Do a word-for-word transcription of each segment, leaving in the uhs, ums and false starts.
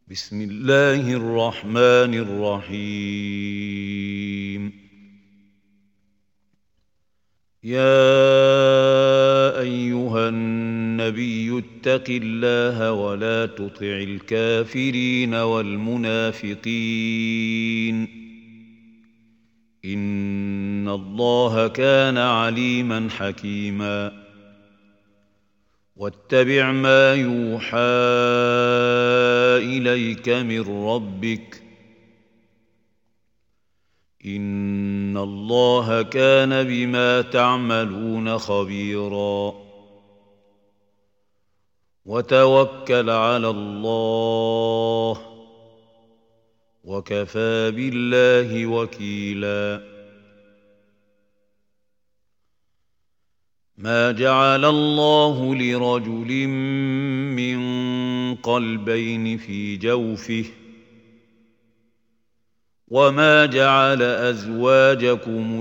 بسم الله الرحمن الرحيم. يا أيها النبي اتق الله ولا تطع الكافرين والمنافقين إن الله كان عليما حكيما. واتبع ما يوحى إليك من ربك إن الله كان بما تعملون خبيرا. وتوكل على الله وكفى بالله وكيلا. ما جعل الله لرجل من قلبين في جوفه وما جعل أزواجكم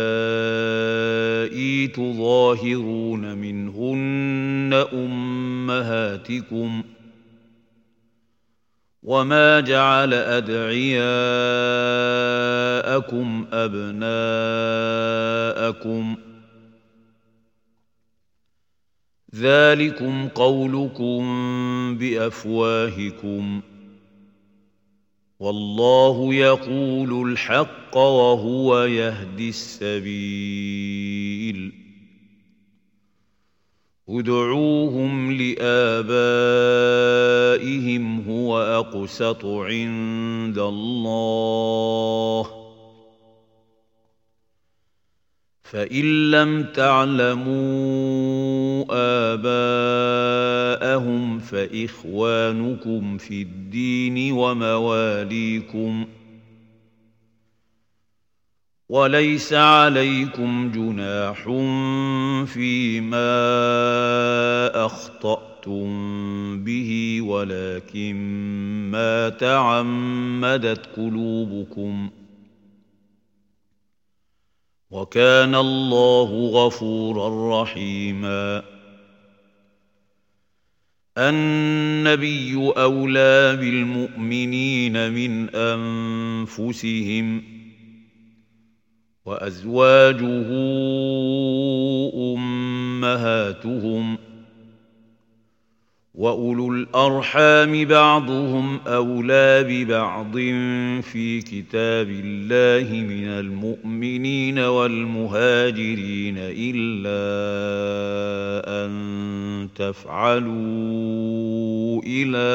اللائي تظاهرون منهن أمهاتكم وما جعل أدعياءكم أبناءكم ذلكم قولكم بأفواهكم والله يقول الحق وهو يهدي السبيل. ادعوهم لآبائهم هو أقسط عند الله فإن لم تعلموا آباءهم فإخوانكم في الدين ومواليكم وليس عليكم جناح فيما أخطأتم به ولكن ما تعمدت قلوبكم وكان الله غفورا رحيما. النبي أولى بالمؤمنين من أنفسهم وأزواجه أمهاتهم وأولو الأرحام بعضهم أولى ببعض في كتاب الله من المؤمنين والمهاجرين إلا أن تفعلوا إلى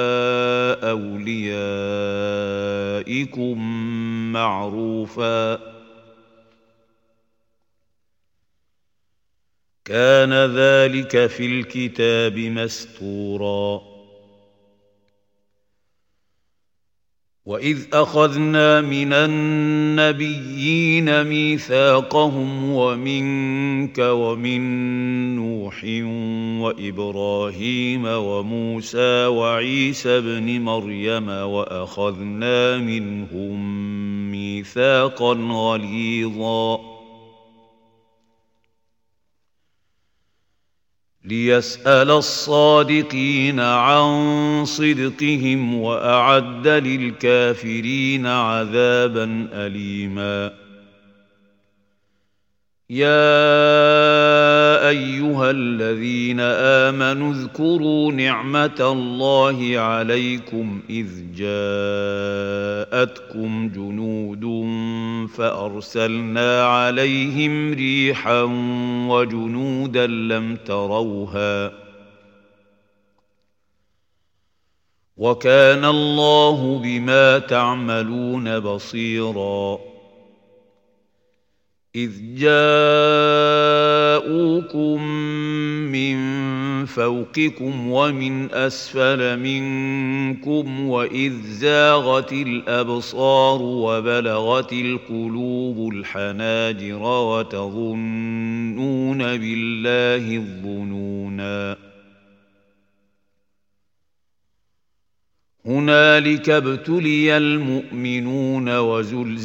أوليائكم معروفا كان ذلك في الكتاب مسطورا. وإذ أخذنا من النبيين ميثاقهم ومنك ومن نوح وإبراهيم وموسى وعيسى ابن مريم وأخذنا منهم ميثاقا غليظا ليسأل الصادقين عن صدقهم وأعد للكافرين عذابا أليما. يا أيها الذين آمنوا اذكروا نعمة الله عليكم إذ جاءتكم جنود فأرسلنا عليهم ريحا وجنودا لم تروها وكان الله بما تعملون بصيرا. إذ جاءوكم من فوقكم ومن أسفل منكم وإذ زاغت الأبصار وبلغت القلوب الحناجر وتظنون بالله الظنونا هنالك ابتلي المؤمنون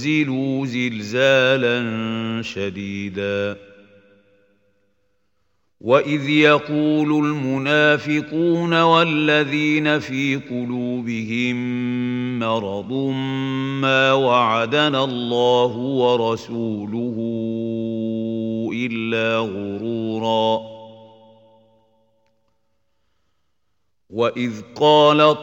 وزلزلوا زلزالا شديدا وإذ يقول المنافقون والذين في قلوبهم مرض ما وعدنا الله ورسوله إلا غرورا وإذ قالت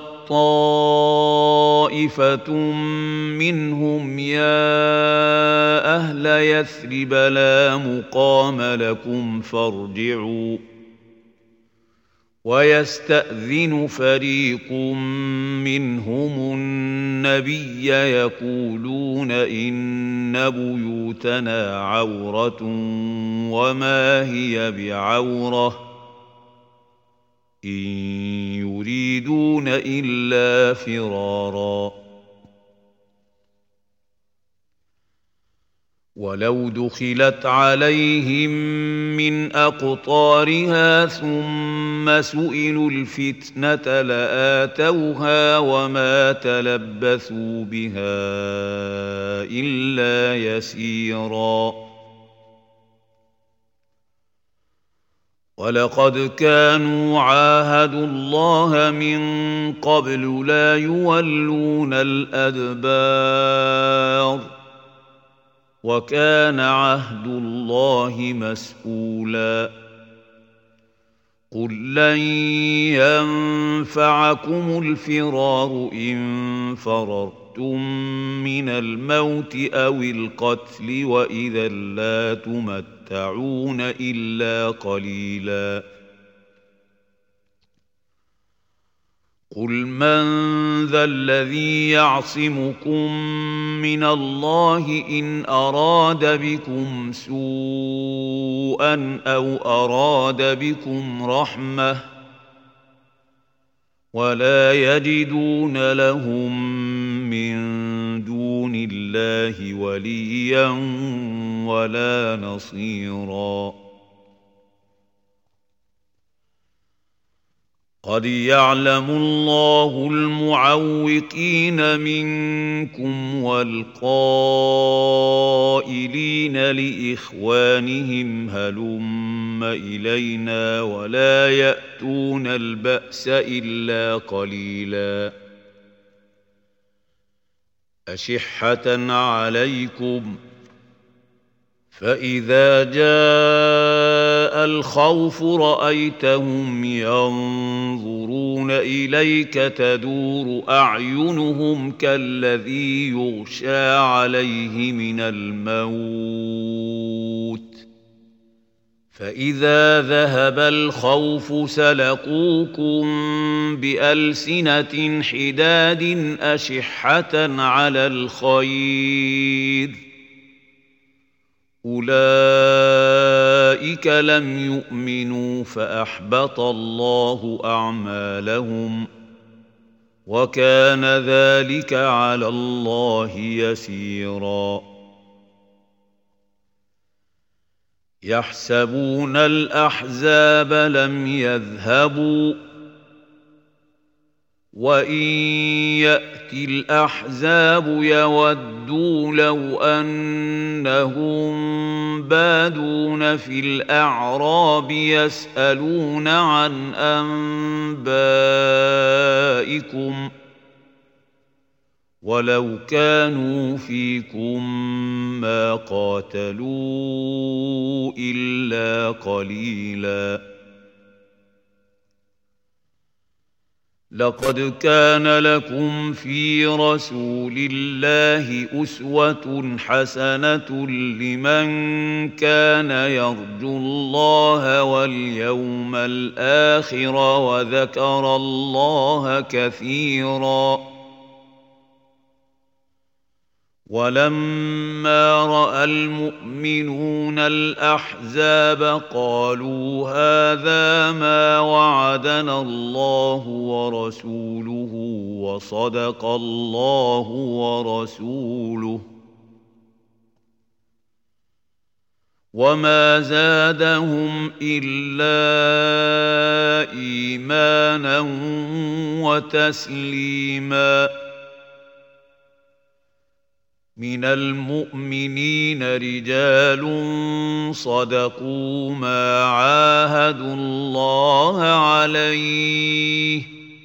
طائفة منهم يا أهل يثرب لا مقام لكم فارجعوا ويستأذن فريق منهم النبي يقولون إن بيوتنا عورة وما هي بعورة إن يريدون إلا فرارا ولو دخلت عليهم من أقطارها ثم سئلوا الفتنة لآتوها وما تلبثوا بها إلا يسيرا ولقد كانوا عاهدوا الله من قبل لا يولون الأدبار وكان عهد الله مسؤولا قل لن ينفعكم الفرار إن فررتم من الموت أو القتل وإذا لا تمتعون إلا قليلا قل من ذا الذي يعصمكم من الله إن أراد بكم سوءا أو أراد بكم رحمة ولا يجدون لهم من دون الله وليا ولا نصيرا قد يعلم الله المعوقين منكم والقائلين لإخوانهم هلم إلينا ولا يأتون البأس إلا قليلا أشحة عليكم فإذا جاء الخوف رأيتهم ينظرون إليك تدور أعينهم كالذي يغشى عليه من الموت فإذا ذهب الخوف سلقوكم بألسنة حداد أشحة على الخير أولئك لم يؤمنوا فأحبط الله أعمالهم وكان ذلك على الله يسيرا يحسبون الأحزاب لم يذهبوا وإن يأتي الأحزاب يودوا لو أنهم بادون في الأعراب يسألون عن أنبائكم ولو كانوا فيكم ما قاتلوا إلا قليلاً لقد كان لكم في رسول الله أسوة حسنة لمن كان يرجو الله واليوم الآخر وذكر الله كثيرا ولما رأى المؤمنون الأحزاب قالوا هذا ما وعدنا الله ورسوله وصدق الله ورسوله وما زادهم إلا إيمانا وتسليما من المؤمنين رجال صدقوا ما عاهدوا الله عليه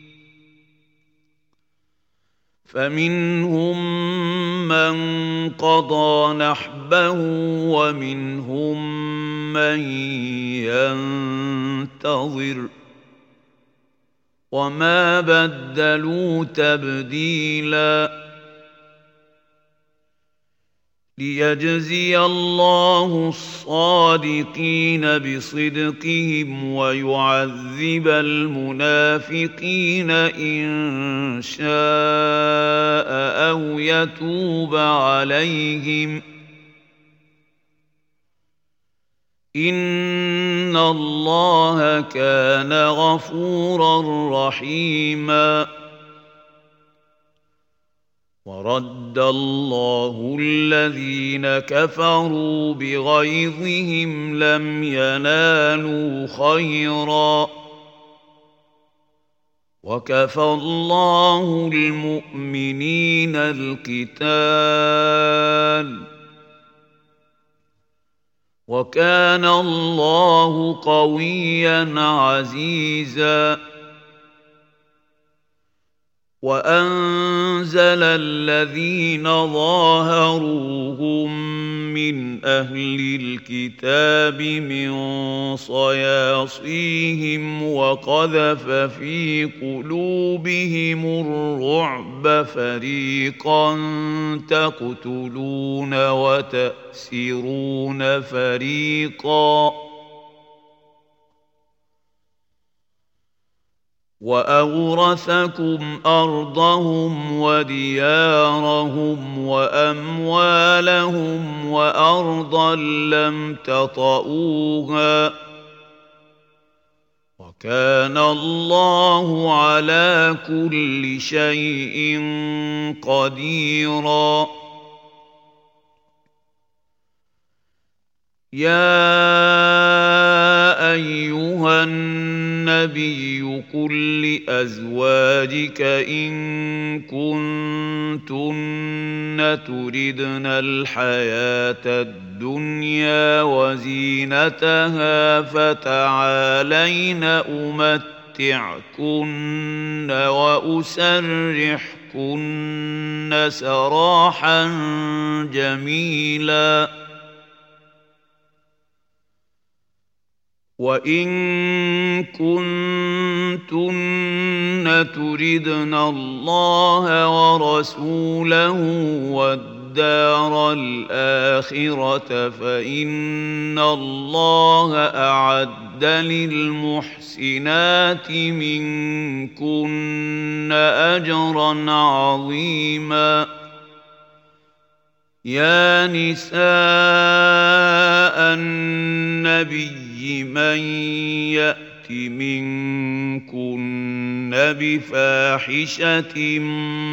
فمنهم من قضى نحبه ومنهم من ينتظر وما بدلوا تبديلا ليجزي الله الصادقين بصدقهم ويعذب المنافقين إن شاء أو يتوب عليهم إن الله كان غفورا رحيما ورد الله الذين كفروا بغيظهم لم ينالوا خيرا وكفى الله المؤمنين القتال وكان الله قويا عزيزا وأنزل الذين ظاهروهم من أهل الكتاب من صياصيهم وقذف في قلوبهم الرعب فريقا تقتلون وتأسرون فريقا وأورثكم أرضهم وديارهم وأموالهم وأرضا لم تطئوها وكان الله على كل شيء قديرا يا أيها النبي قل لأزواجك إن كنتن تردن الحياة الدنيا وزينتها فتعالين أمتعكن وأسرحكن سراحا جميلا وإن كنتن تردن الله ورسوله والدار الآخرة فإن الله أعد للمحسنات منكن أجرا عظيما يا نساء النبي من يأت منكن بفاحشة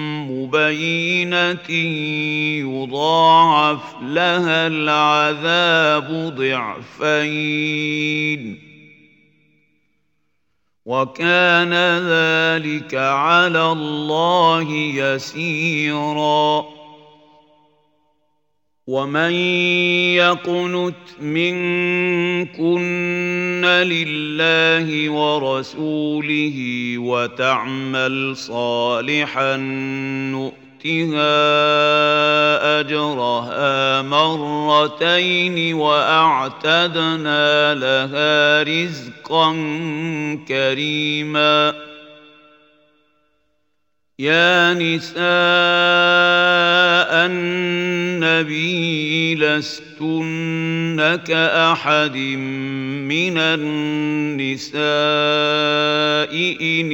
مبينة يضاعف لها العذاب ضعفين وكان ذلك على الله يسيرا ومن يقنت منكن لله ورسوله وتعمل صالحا نؤتها أجرها مرتين وأعتدنا لها رزقا كريما يا نساء النبي لستن كأحد من النساء إن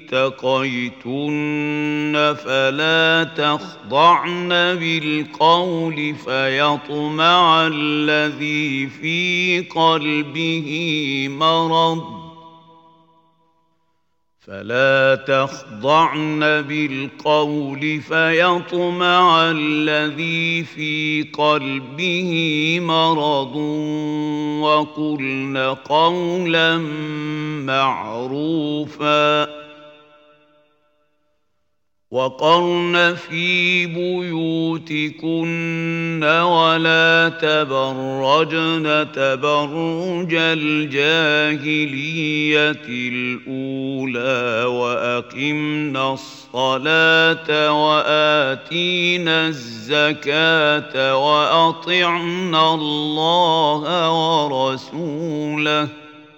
اتقيتن فلا تخضعن بالقول فيطمع الذي في قلبه مرض فلا تخضعن بالقول فيطمع الذي في قلبه مرض وقلن قولا معروفا وقرن في بيوتكن ولا تبرجن تبرج الجاهلية الأولى وأقمنا الصلاة وآتينا الزكاة وأطعنا الله ورسوله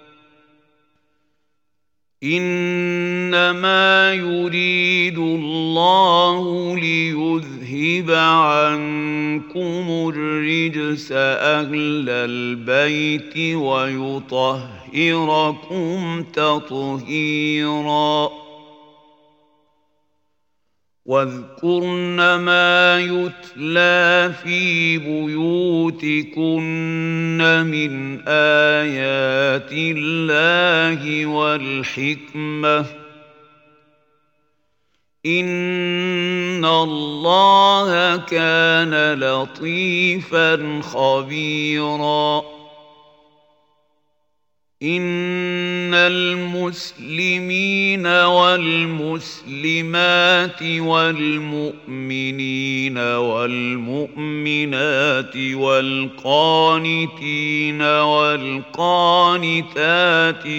إنما يريد الله ليذهب عنكم الرجس أهل البيت ويطهركم تطهيرا واذكرن ما يتلى في بيوتكن من آيات الله والحكمة إن الله كان لطيفا خبيرا إن المسلمين والمسلمات والمؤمنين والمؤمنات والقانتين والقانتات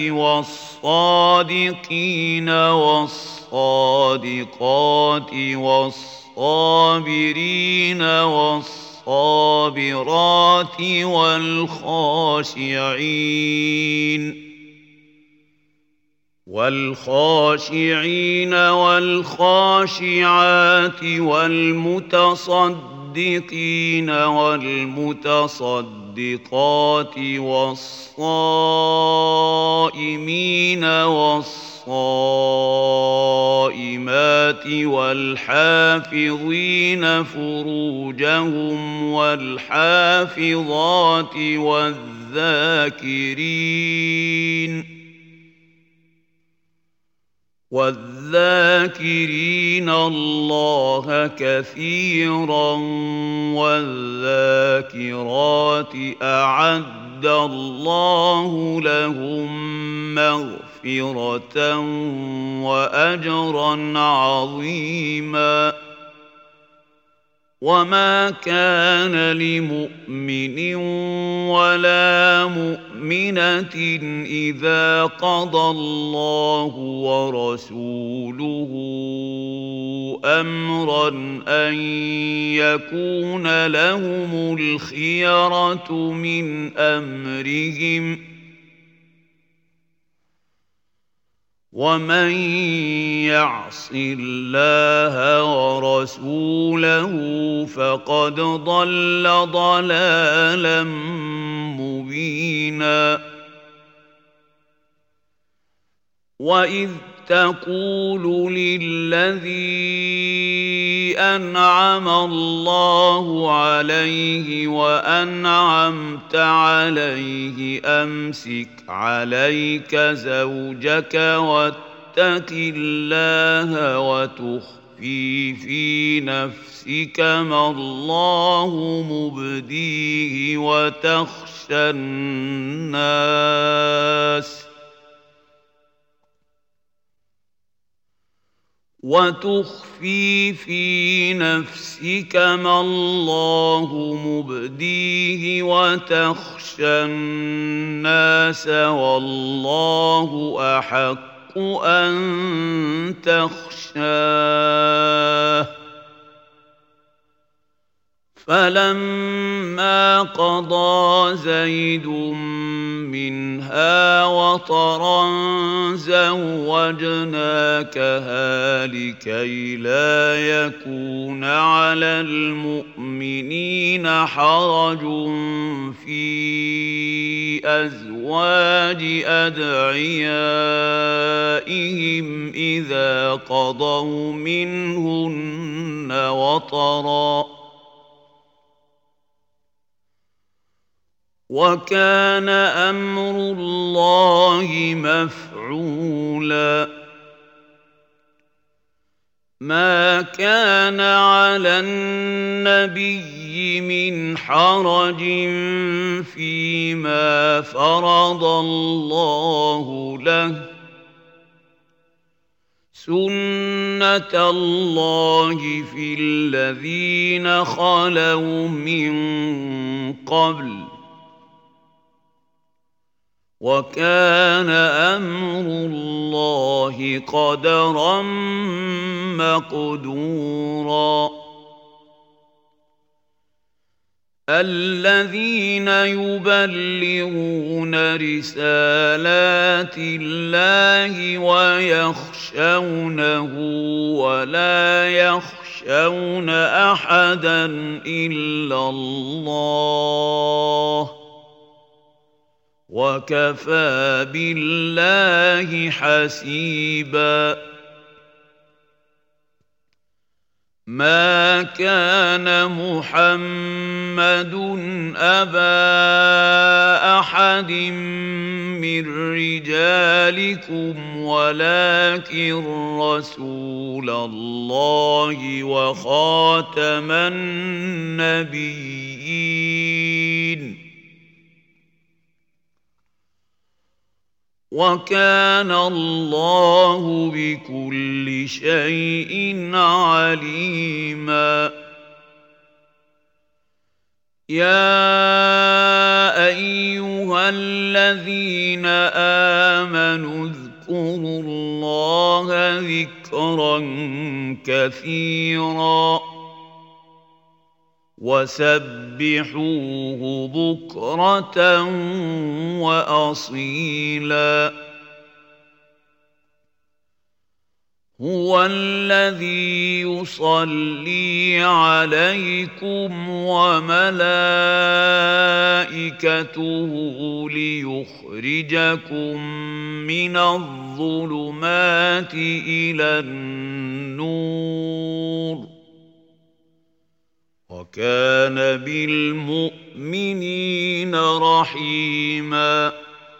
والصادقين والصادقات والصابرين والصابرين الصابرات والخاشعين والخاشعين والخاشعات والمتصدقين والمتصدقات والصائمين والصائمات والحافظين فروجهم والحافظات والذاكرين والذاكرين الله كثيرا والذاكرات أعد الله لهم مغفرة وأجرا عظيما وما كان لمؤمن ولا مؤمنة إذا قضى الله ورسوله أمرا أن يكون لهم الخيرة من أمرهم ومن يعص الله ورسوله فقد ضل ضلالا مبينا وإذ تقول للذي أنعم الله عليه وأنعمت عليه أمسك عليك زوجك واتق الله وتخفي في نفسك ما الله مبديه وتخشى الناس وتخفي في نفسك ما الله مبديه وتخشى الناس والله أحق أن تخشاه فلما قضى زيد منها وطرا زوجناكها لكي لا يكون على المؤمنين حرج في أزواج أدعيائهم إذا قضوا منهن وطرا وكان أمر الله مفعولا ما كان على النبي من حرج فيما فرض الله له سُنَّةَ اللَّهِ فِي الَّذِينَ خَلَوْا مِن قَبْلُ ۚ وَكَانَ أَمْرُ اللَّهِ قَدَرًا مَّقْدُورًا الَّذِينَ يُبَلِّغُونَ رِسَالَاتِ اللَّهِ وَيَخْشَوْنَهُ وَلَا يَخْشَوْنَ أَحَدًا إِلَّا اللَّهَ ۗ وَكَفَىٰ بِاللَّهِ حَسِيبًا مَا كَانَ مُحَمَّدٌ أَبَا أَحَدٍ مِّن رِّجَالِكُمْ وَلَٰكِن رَّسُولَ اللَّهِ وَخَاتَمَ النَّبِيِّينَ وَكَانَ اللَّهُ بِكُلِّ شَيْءٍ عَلِيمًا يَا أَيُّهَا الَّذِينَ آمَنُوا اذْكُرُوا اللَّهَ ذِكْرًا كَثِيرًا وَسَبِّحُوهُ بُكْرَةً وَأَصِيلًا هُوَ الَّذِي يُصَلِّي عَلَيْكُمْ وَمَلَائِكَتُهُ لِيُخْرِجَكُم مِّنَ الظُّلُمَاتِ إِلَى النُّورِ وَكَانَ بِالْمُؤْمِنِينَ رَحِيمًا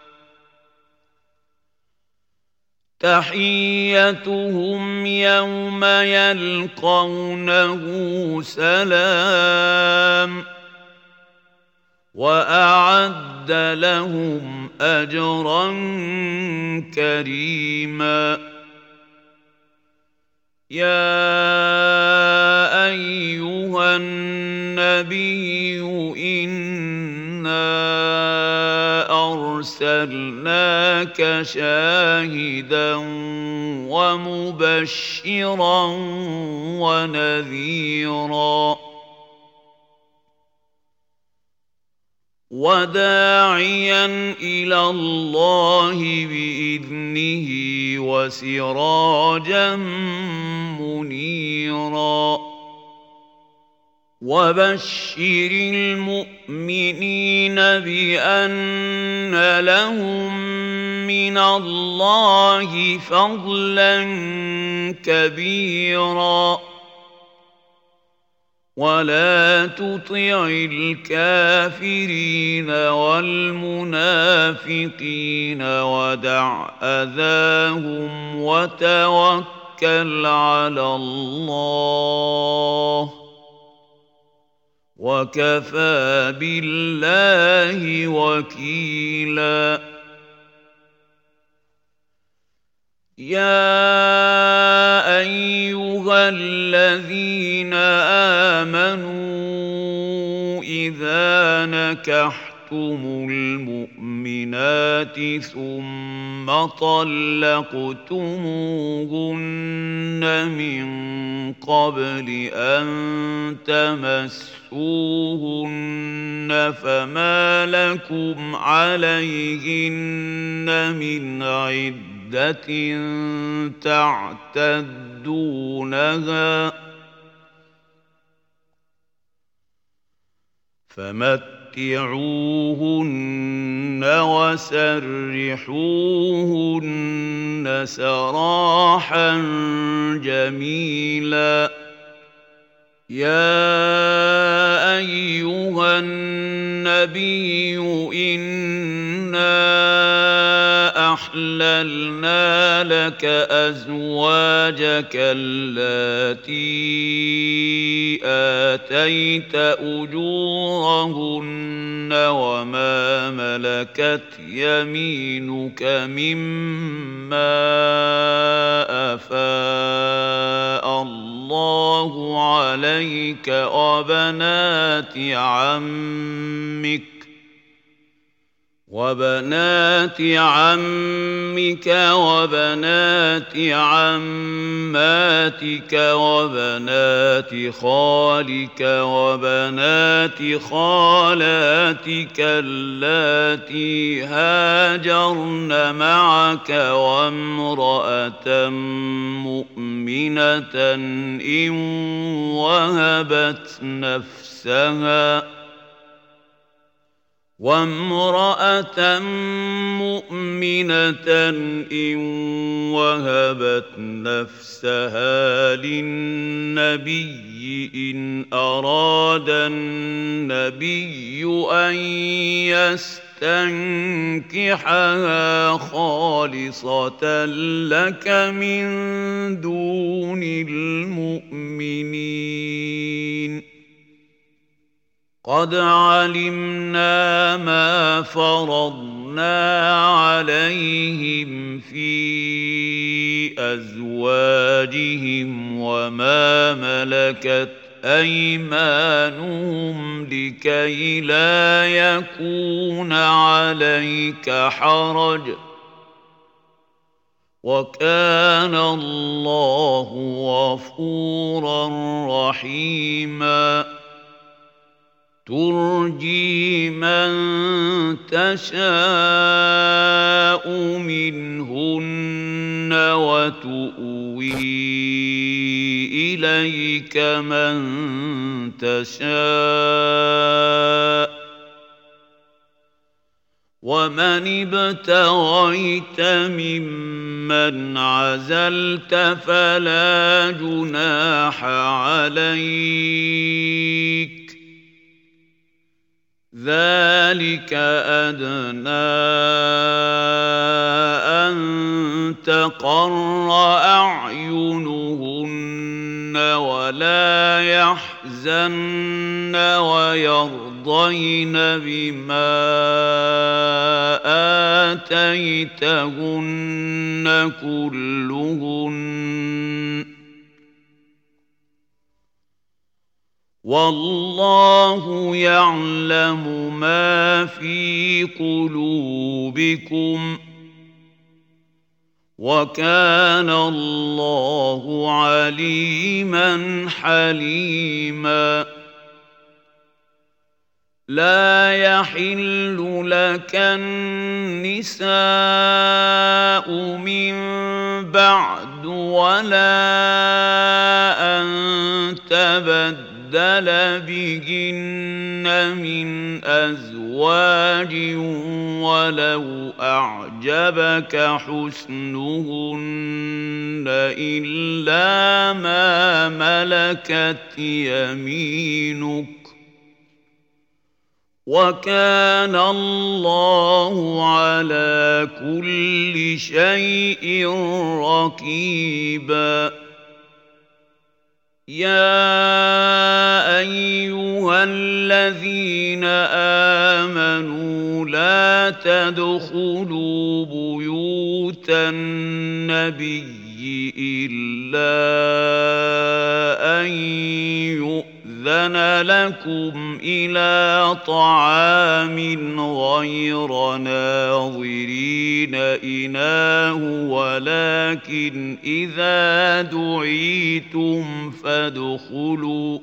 تَحِيَّتُهُمْ يَوْمَ يَلْقَوْنَهُ سَلَامٌ وَأَعَدَّ لَهُمْ أَجْرًا كَرِيمًا يَا أَيُّهَا النَّبِيُّ إِنَّا أَرْسَلْنَاكَ شَاهِدًا وَمُبَشِّرًا وَنَذِيرًا وَدَاعِيًا إِلَى اللَّهِ بِإِذْنِهِ وَسِرَاجًا مُّنِيرًا وَبَشِّرِ الْمُؤْمِنِينَ بِأَنَّ لَهُم مِّنَ اللَّهِ فَضْلًا كَبِيرًا وَلَا تُطِعِ الْكَافِرِينَ وَالْمُنَافِقِينَ وَدَعْ أَذَاهُمْ وَتَوَكَّلْ عَلَى اللَّهِ وَكَفَىٰ بِاللَّهِ وَكِيلًا يَا أَيُّهَا الَّذِينَ آمَنُوا إِذَا نَكَحْتُمُ الْمُؤْمِنَاتِ ثُمَّ طَلَّقْتُمُوهُنَّ مِن قَبْلِ أَن تَمَسُّوهُنَّ فَمَا لَكُمْ عَلَيْهِنَّ مِنْ عِدَّةٍ تعتدونها فمتعوهن وسرحوهن سراحا جميلا يا أيها النبي إنا أحللنا لك أزواجك اللاتي آتيت أجورهن وما ملكت يمينك مما أفاء الله عليك وبنات عمك وبنات عمك وبنات عماتك وبنات خالك وبنات خالاتك اللاتي هاجرن معك وامرأة مؤمنة إن وهبت نفسها وامرأة مؤمنة إن وهبت نفسها للنبي إن أراد النبي أن يستنكحها خالصة لك من دون المؤمنين قد علمنا ما فرضنا عليهم في أزواجهم وما ملكت أيمانهم لكي لا يكون عليك حرج وكان الله غفورا رحيما ترجي من تشاء منهن وتؤوي إليك من تشاء ومن ابتغيت ممن عزلت فلا جناح عليك ذلك أدنى أن تقر أعينهن ولا يحزن ويرضين بما آتيتهن كلهن والله يعلم ما في قلوبكم وكان الله عليما حليما لا يحل لك النساء من بعد ولا أن تبدل بدل بهن من أزواج ولو أعجبك حسنهن إلا ما ملكت يمينك وكان الله على كل شيء رقيبا يا أيها الذين آمنوا لا تدخلوا بيوت النبي إلا أن يؤذن لكم إلى طعام غير ناظرين إناه ولكن إذا دعيتم فادخلوا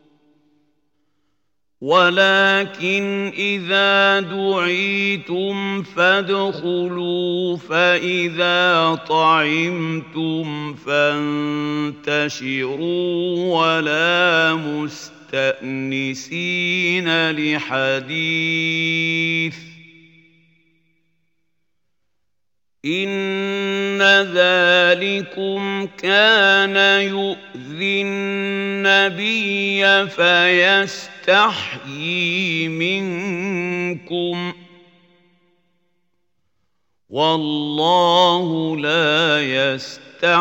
ولكن إذا دعيتم فادخلوا فإذا طعمتم فانتشروا ولا مستأنسين لحديث إن ذلكم كان يؤذي النبي فيستحيي منكم والله لا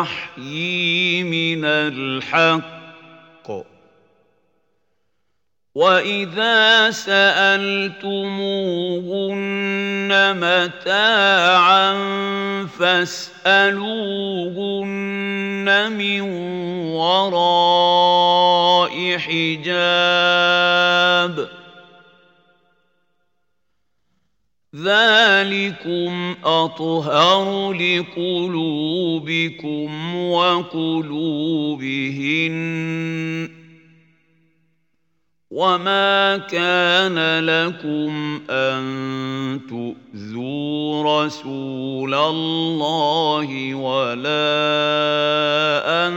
يستحيي من الحق وَإِذَا سَأَلْتُمُوهُنَّ مَتَاعًا فَاسْأَلُوهُنَّ مِنْ وَرَاءِ حِجَابٍ ذَلِكُمْ أَطْهَرُ لِقُلُوبِكُمْ وَقُلُوبِهِنَّ وَمَا كَانَ لَكُمْ أَن تُؤْذُوا رَسُولَ اللَّهِ وَلَا أَن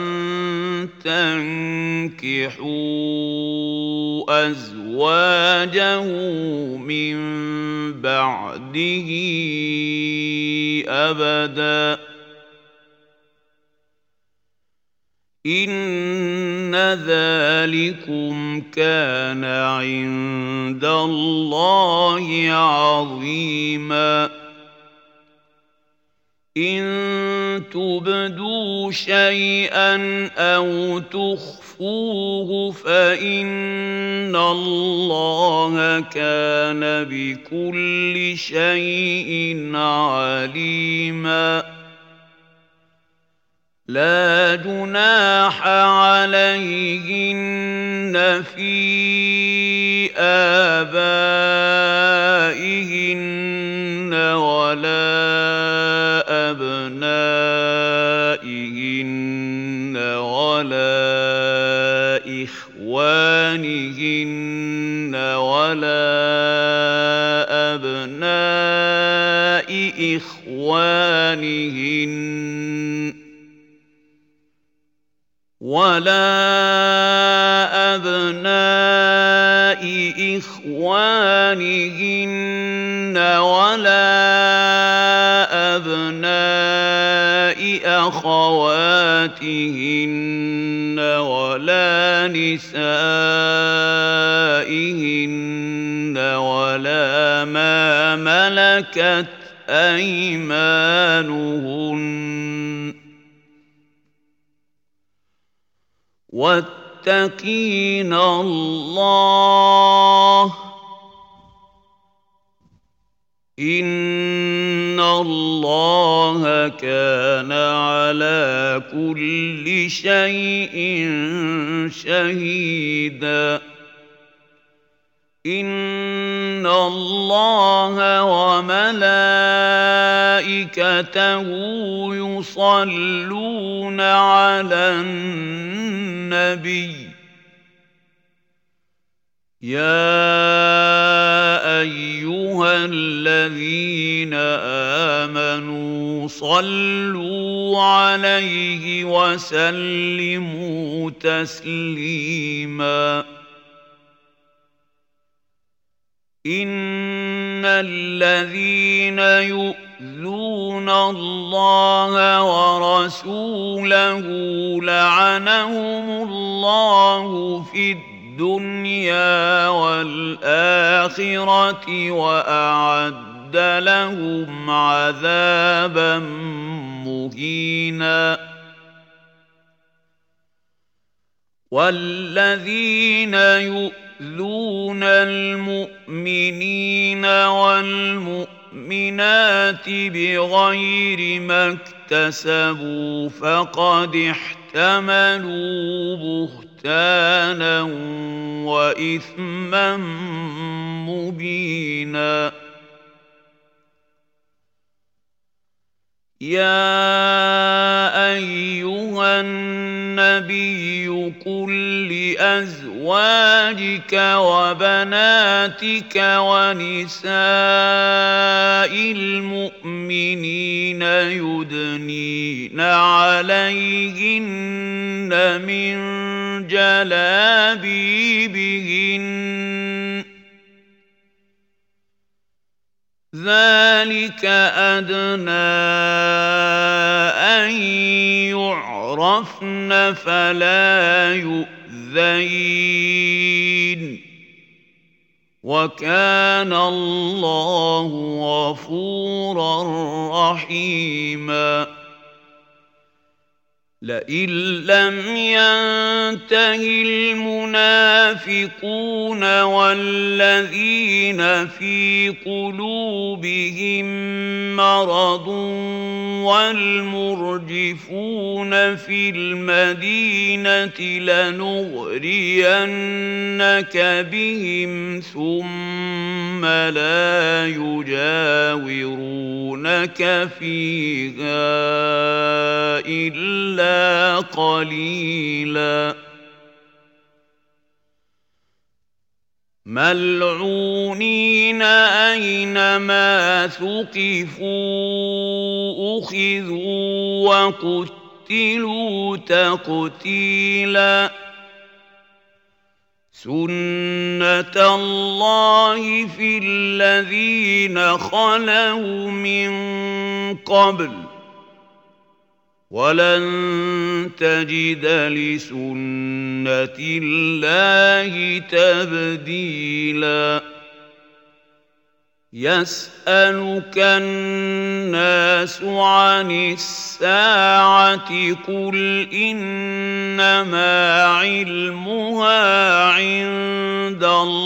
تَنكِحُوا أَزْوَاجَهُ مِن بَعْدِهِ أَبَدًا ۚ إِنَّ ذَلِكُمْ كَانَ عِندَ اللَّهِ عَظِيمًا. إِن تُبْدُوا شَيْئًا أَوْ تُخْفُوهُ فَإِنَّ اللَّهَ كَانَ بِكُلِّ شَيْءٍ عَلِيمًا. لَا جُنَاحَ عَلَيْهِنَّ فِي آبَائِهِنَّ وَلَا أَبْنَائِهِنَّ وَلَا إِخْوَانِهِنَّ وَلَا أَبْنَاءِ إِخْوَانِهِنَّ وَلَا أَبْنَاءِ إِخْوَانِهِنَّ وَلَا أَبْنَاءِ أَخَوَاتِهِنَّ وَلَا نِسَائِهِنَّ وَلَا مَا مَلَكَتْ أَيْمَانُهُنَّ وَاتَّقِينَ اللَّهَ ۚ إِنَّ اللَّهَ كَانَ عَلَى كُلِّ شَيْءٍ شَهِيدًا. إِنَّ اللَّهَ وَمَلَائِكَتَهُ يُصَلُّونَ عَلَى النَّبِيِّ يَا أَيُّهَا الَّذِينَ آمَنُوا صَلُّوا عَلَيْهِ وَسَلِّمُوا تَسْلِيمًا. إِنَّ الَّذِينَ يُؤْذُونَ اللَّهَ وَرَسُولَهُ لَعَنَهُمُ اللَّهُ فِي الدُّنْيَا وَالْآخِرَةِ وَأَعَدَّ لَهُمْ عَذَابًا مُهِينًا. وَالَّذِينَ يُؤْذُونَ الْمُؤْمِنِينَ وَالْمُؤْمِنَاتِ بِغَيْرِ مَا اكْتَسَبُوا فَقَدِ احْتَمَلُوا بُهْتَانًا وَإِثْمًا مُّبِينًا. يَا أَيُّهَا النَّبِيُّ قُل لِّأَزْوَاجِكَ وَبَنَاتِكَ وَنِسَاءِ الْمُؤْمِنِينَ يُدْنِينَ عَلَيْهِنَّ مِن جَلَابِيبِهِنَّ ذَلِكَ أَدْنَىٰ أَن يُعْرَفْنَ فَلَا يُؤْذَيْنَ ۗ وَكَانَ اللَّهُ غَفُورًا رَّحِيمًا. لئن لم ينته المنافقون والذين في قلوبهم مرض والمرجفون في المدينة لنغرينك بهم ثم لا يجاورونك فيها إلا قليلا ملعونين أينما ثقفوا أخذوا وقتلوا تقتيلا سنة الله في الذين خلوا من قبل ولن تجد لسنة الله تبديلا يسألك الناس عن الساعة قل إنما علمها عند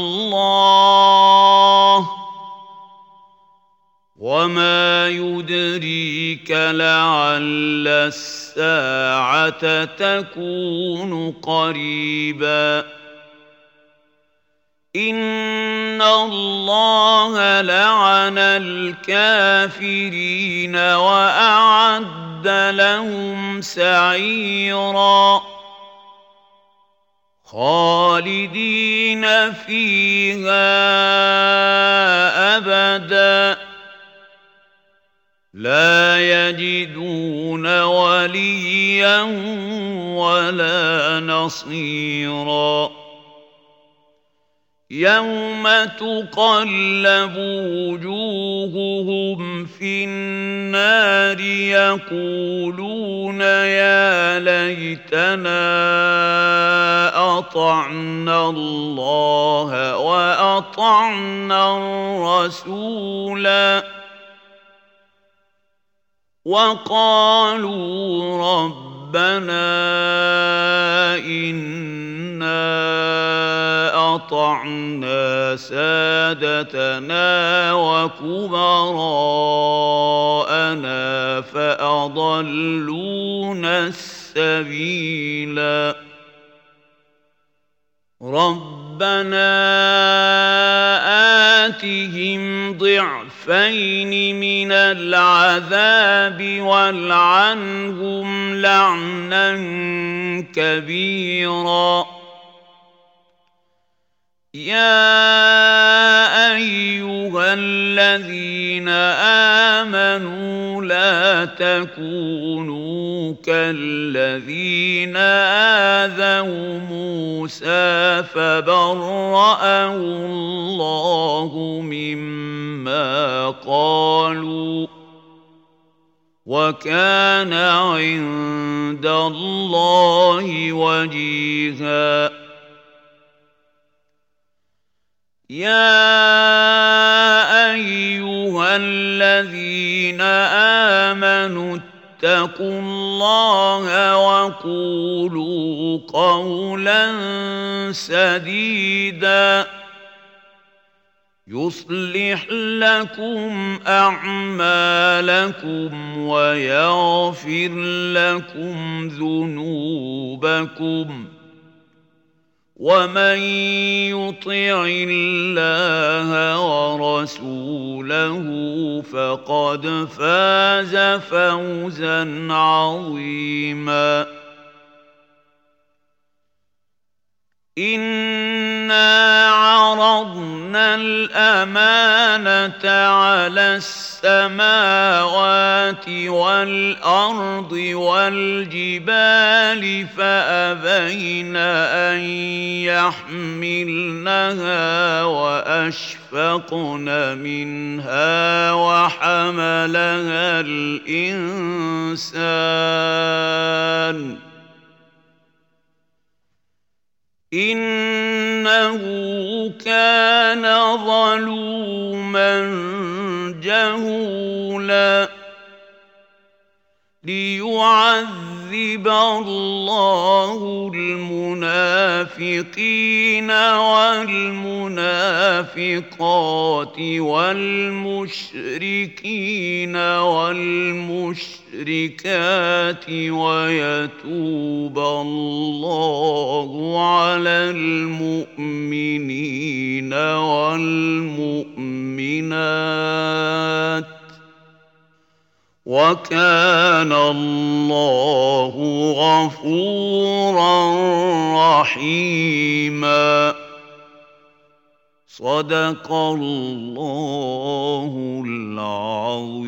الله وما يدريك لعل الساعة تكون قريبا إن الله لعن الكافرين وأعد لهم سعيرا خالدين فيها أبدا لا يجدون وليا ولا نصيرا يوم تقلب وجوههم في النار يقولون يا ليتنا أطعنا الله وأطعنا الرسولا وقالوا ربنا إنا أطعنا سادتنا وكبراءنا فأضلونا السبيلا ربنا آتهم ضعفين من العذاب والعنهم لعنا كبيرا يا أيها الذين آمنوا لا تكونوا كالذين آذوا موسى فبرأه الله مما قالوا وكان عند الله وجيها يا أيها الذين آمنوا اتقوا الله وقولوا قولا سديدا يصلح لكم أعمالكم ويغفر لكم ذنوبكم ومن يطع الله ورسوله فقد فاز فوزا عظيما إنا عرضنا الأمانة على السماوات والأرض والجبال فأبين أن يحملنها وأشفقن منها وحملها الإنسان إنه كان ظلوما جهولا ليعلم ليعذب الله المنافقين والمنافقات والمشركين والمشركات ويتوب الله على المؤمنين والمؤمنات وكان الله غفورا رحيما. صدق الله العظيم.